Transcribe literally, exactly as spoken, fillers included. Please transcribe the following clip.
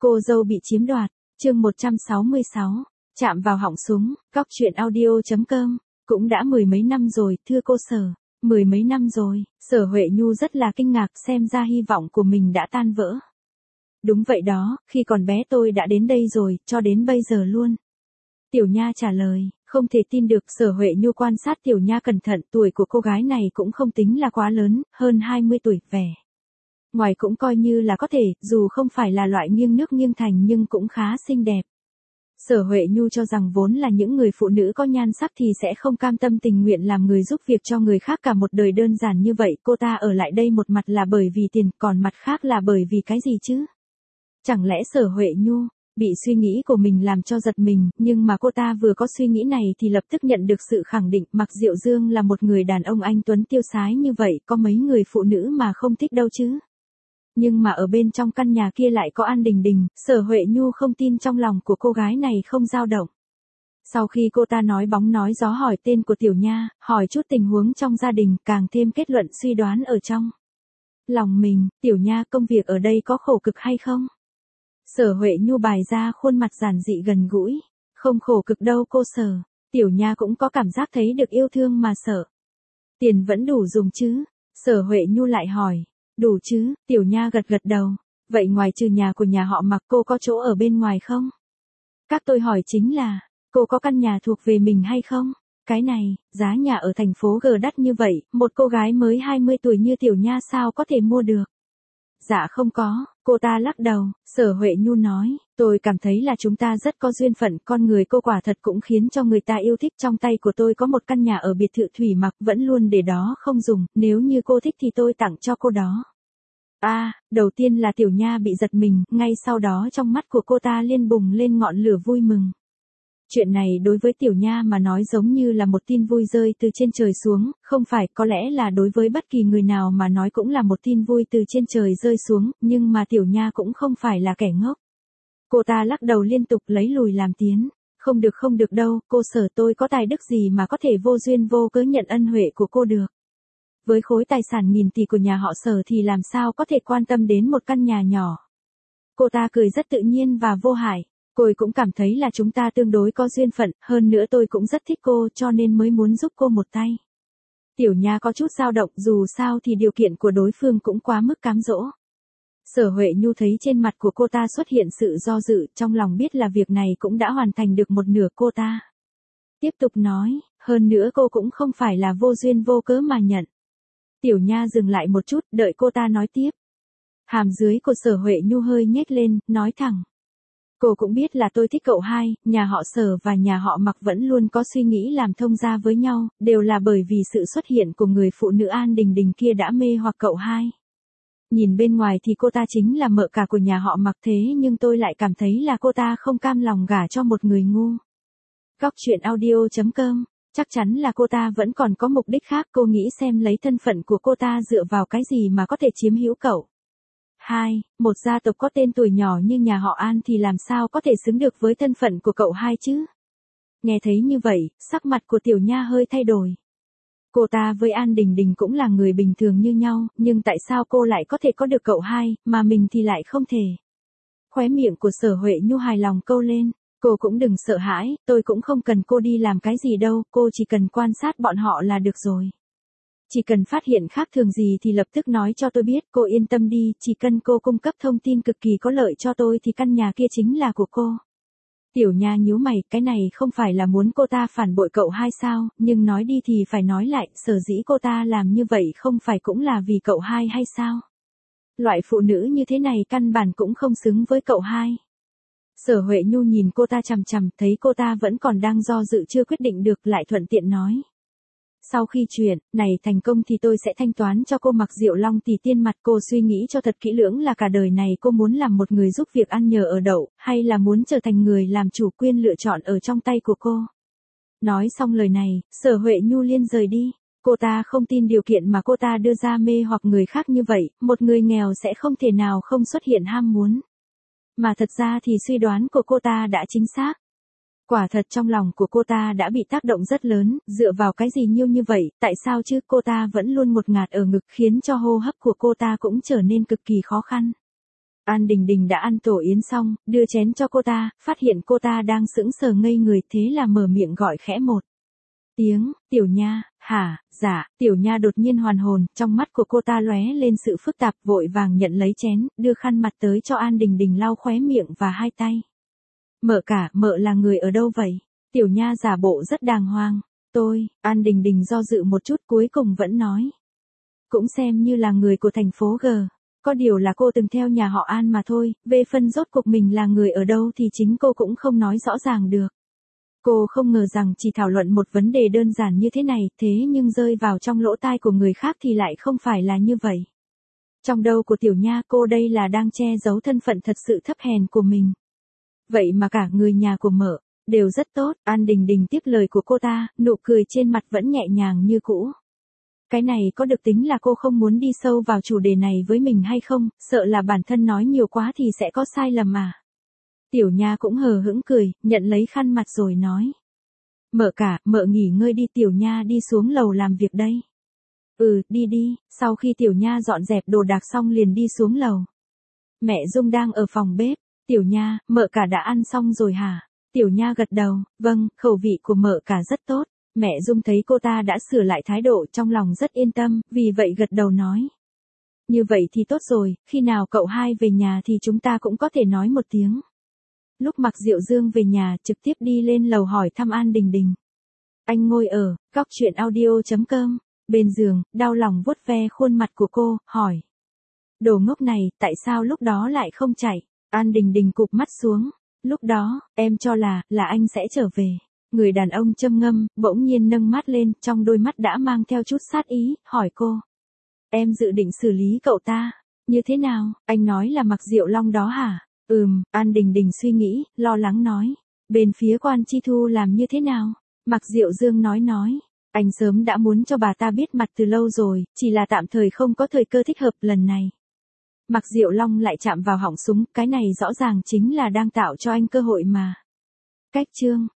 Cô dâu bị chiếm đoạt, chương một trăm sáu mươi sáu, chạm vào họng súng, góc truyện audio.com, cũng đã mười mấy năm rồi, thưa cô Sở, mười mấy năm rồi, Sở Huệ Nhu rất là kinh ngạc, xem ra hy vọng của mình đã tan vỡ. Đúng vậy đó, khi còn bé tôi đã đến đây rồi, cho đến bây giờ luôn. Tiểu Nha trả lời, không thể tin được. Sở Huệ Nhu quan sát Tiểu Nha cẩn thận, tuổi của cô gái này cũng không tính là quá lớn, hơn hai mươi tuổi, vẻ ngoài cũng coi như là có thể, dù không phải là loại nghiêng nước nghiêng thành nhưng cũng khá xinh đẹp. Sở Huệ Nhu cho rằng vốn là những người phụ nữ có nhan sắc thì sẽ không cam tâm tình nguyện làm người giúp việc cho người khác cả một đời đơn giản như vậy, cô ta ở lại đây một mặt là bởi vì tiền, còn mặt khác là bởi vì cái gì chứ? Chẳng lẽ Sở Huệ Nhu bị suy nghĩ của mình làm cho giật mình, nhưng mà cô ta vừa có suy nghĩ này thì lập tức nhận được sự khẳng định, Mạc Diệu Dương là một người đàn ông anh tuấn tiêu sái như vậy, có mấy người phụ nữ mà không thích đâu chứ. Nhưng mà ở bên trong căn nhà kia lại có An Đình Đình, Sở Huệ Nhu không tin trong lòng của cô gái này không dao động. Sau khi cô ta nói bóng nói gió hỏi tên của Tiểu Nha, hỏi chút tình huống trong gia đình, càng thêm kết luận suy đoán ở trong lòng mình, Tiểu Nha công việc ở đây có khổ cực hay không? Sở Huệ Nhu bày ra khuôn mặt giản dị gần gũi, không khổ cực đâu cô Sở, Tiểu Nha cũng có cảm giác thấy được yêu thương mà sợ. Tiền vẫn đủ dùng chứ? Sở Huệ Nhu lại hỏi. Đủ chứ, Tiểu Nha gật gật đầu. Vậy ngoài trừ nhà của nhà họ Mạc cô có chỗ ở bên ngoài không? Các tôi hỏi chính là, cô có căn nhà thuộc về mình hay không? Cái này, giá nhà ở thành phố G đắt như vậy, một cô gái mới hai mươi tuổi như Tiểu Nha sao có thể mua được? Dạ không có, cô ta lắc đầu. Sở Huệ Nhu nói, tôi cảm thấy là chúng ta rất có duyên phận, con người cô quả thật cũng khiến cho người ta yêu thích. Trong tay của tôi có một căn nhà ở biệt thự Thủy Mặc, vẫn luôn để đó không dùng, nếu như cô thích thì tôi tặng cho cô đó. A, à, đầu tiên là Tiểu Nha bị giật mình, ngay sau đó trong mắt của cô ta liên bùng lên ngọn lửa vui mừng. Chuyện này đối với Tiểu Nha mà nói giống như là một tin vui rơi từ trên trời xuống, không phải, có lẽ là đối với bất kỳ người nào mà nói cũng là một tin vui từ trên trời rơi xuống, nhưng mà Tiểu Nha cũng không phải là kẻ ngốc. Cô ta lắc đầu liên tục lấy lùi làm tiến. Không được không được đâu, cô Sở, tôi có tài đức gì mà có thể vô duyên vô cớ nhận ân huệ của cô được. Với khối tài sản nghìn tỷ của nhà họ Sở thì làm sao có thể quan tâm đến một căn nhà nhỏ. Cô ta cười rất tự nhiên và vô hại. Cô cũng cảm thấy là chúng ta tương đối có duyên phận, hơn nữa tôi cũng rất thích cô cho nên mới muốn giúp cô một tay. Tiểu Nha có chút dao động, dù sao thì điều kiện của đối phương cũng quá mức cám dỗ. Sở Huệ Nhu thấy trên mặt của cô ta xuất hiện sự do dự, trong lòng biết là việc này cũng đã hoàn thành được một nửa. Cô ta tiếp tục nói, hơn nữa cô cũng không phải là vô duyên vô cớ mà nhận. Tiểu Nha dừng lại một chút, đợi cô ta nói tiếp. Hàm dưới của Sở Huệ Nhu hơi nhếch lên, nói thẳng. Cô cũng biết là tôi thích cậu hai, nhà họ Sở và nhà họ Mạc vẫn luôn có suy nghĩ làm thông gia với nhau, đều là bởi vì sự xuất hiện của người phụ nữ An Đình Đình kia đã mê hoặc cậu hai. Nhìn bên ngoài thì cô ta chính là mợ cả của nhà họ Mạc, thế nhưng tôi lại cảm thấy là cô ta không cam lòng gả cho một người ngu. Góc truyện audio.com, chắc chắn là cô ta vẫn còn có mục đích khác, cô nghĩ xem lấy thân phận của cô ta dựa vào cái gì mà có thể chiếm hữu cậu. Hai, một gia tộc có tên tuổi nhỏ như nhà họ An thì làm sao có thể xứng được với thân phận của cậu hai chứ? Nghe thấy như vậy, sắc mặt của Tiểu Nha hơi thay đổi. Cô ta với An Đình Đình cũng là người bình thường như nhau, nhưng tại sao cô lại có thể có được cậu hai, mà mình thì lại không thể? Khóe miệng của Sở Huệ Nhu hài lòng câu lên, cô cũng đừng sợ hãi, tôi cũng không cần cô đi làm cái gì đâu, cô chỉ cần quan sát bọn họ là được rồi. Chỉ cần phát hiện khác thường gì thì lập tức nói cho tôi biết, cô yên tâm đi, chỉ cần cô cung cấp thông tin cực kỳ có lợi cho tôi thì căn nhà kia chính là của cô. Tiểu Nha nhíu mày, cái này không phải là muốn cô ta phản bội cậu hai sao, nhưng nói đi thì phải nói lại, sở dĩ cô ta làm như vậy không phải cũng là vì cậu hai hay sao? Loại phụ nữ như thế này căn bản cũng không xứng với cậu hai. Sở Huệ Nhu nhìn cô ta chằm chằm, thấy cô ta vẫn còn đang do dự chưa quyết định được, lại thuận tiện nói. Sau khi chuyện này thành công thì tôi sẽ thanh toán cho cô Mạc Diệu Long tỷ tiền mặt, cô suy nghĩ cho thật kỹ lưỡng là cả đời này cô muốn làm một người giúp việc ăn nhờ ở đậu, hay là muốn trở thành người làm chủ, quyền lựa chọn ở trong tay của cô. Nói xong lời này, Sở Huệ Nhu liên rời đi. Cô ta không tin điều kiện mà cô ta đưa ra mê hoặc người khác như vậy, một người nghèo sẽ không thể nào không xuất hiện ham muốn. Mà thật ra thì suy đoán của cô ta đã chính xác. Quả thật trong lòng của cô ta đã bị tác động rất lớn, dựa vào cái gì nhiêu như vậy, tại sao chứ, cô ta vẫn luôn ngột ngạt ở ngực khiến cho hô hấp của cô ta cũng trở nên cực kỳ khó khăn. An Đình Đình đã ăn tổ yến xong, đưa chén cho cô ta, phát hiện cô ta đang sững sờ ngây người, thế là mở miệng gọi khẽ một tiếng, Tiểu Nha. Hả, dạ. Tiểu Nha đột nhiên hoàn hồn, trong mắt của cô ta lóe lên sự phức tạp, vội vàng nhận lấy chén, đưa khăn mặt tới cho An Đình Đình lau khóe miệng và hai tay. Mợ cả, mợ là người ở đâu vậy? Tiểu Nha giả bộ rất đàng hoàng. Tôi, An Đình Đình do dự một chút cuối cùng vẫn nói. Cũng xem như là người của thành phố G. Có điều là cô từng theo nhà họ An mà thôi, về phần rốt cuộc mình là người ở đâu thì chính cô cũng không nói rõ ràng được. Cô không ngờ rằng chỉ thảo luận một vấn đề đơn giản như thế này, thế nhưng rơi vào trong lỗ tai của người khác thì lại không phải là như vậy. Trong đầu của Tiểu Nha, cô đây là đang che giấu thân phận thật sự thấp hèn của mình. Vậy mà cả người nhà của mợ đều rất tốt. An Đình Đình tiếp lời của cô ta, nụ cười trên mặt vẫn nhẹ nhàng như cũ. Cái này có được tính là cô không muốn đi sâu vào chủ đề này với mình hay không, sợ là bản thân nói nhiều quá thì sẽ có sai lầm à. Tiểu Nha cũng hờ hững cười, nhận lấy khăn mặt rồi nói. Mợ cả, mợ nghỉ ngơi đi. Tiểu Nha đi xuống lầu làm việc đây. Ừ, đi đi. Sau khi Tiểu Nha dọn dẹp đồ đạc xong liền đi xuống lầu. Mẹ Dung đang ở phòng bếp. Tiểu Nha, mợ cả đã ăn xong rồi hả? Tiểu Nha gật đầu, vâng, khẩu vị của mợ cả rất tốt. Mẹ Dung thấy cô ta đã sửa lại thái độ trong lòng rất yên tâm, vì vậy gật đầu nói. Như vậy thì tốt rồi, khi nào cậu hai về nhà thì chúng ta cũng có thể nói một tiếng. Lúc Mạc Diệu Dương về nhà, trực tiếp đi lên lầu hỏi thăm An Đình Đình. Anh ngồi ở góc truyện audio chấm com, bên giường, đau lòng vuốt ve khuôn mặt của cô, hỏi. Đồ ngốc này, tại sao lúc đó lại không chạy? An Đình Đình cụp mắt xuống. Lúc đó, em cho là, là anh sẽ trở về. Người đàn ông châm ngâm, bỗng nhiên nâng mắt lên, trong đôi mắt đã mang theo chút sát ý, hỏi cô. Em dự định xử lý cậu ta, như thế nào? Anh nói là Mạc Diệu Long đó hả? Ừm, An Đình Đình suy nghĩ, lo lắng nói. Bên phía Quan Chi Thu làm như thế nào? Mạc Diệu Dương nói nói. Anh sớm đã muốn cho bà ta biết mặt từ lâu rồi, chỉ là tạm thời không có thời cơ thích hợp lần này. Mạc Diệu Long lại chạm vào họng súng, cái này rõ ràng chính là đang tạo cho anh cơ hội mà. Cách chương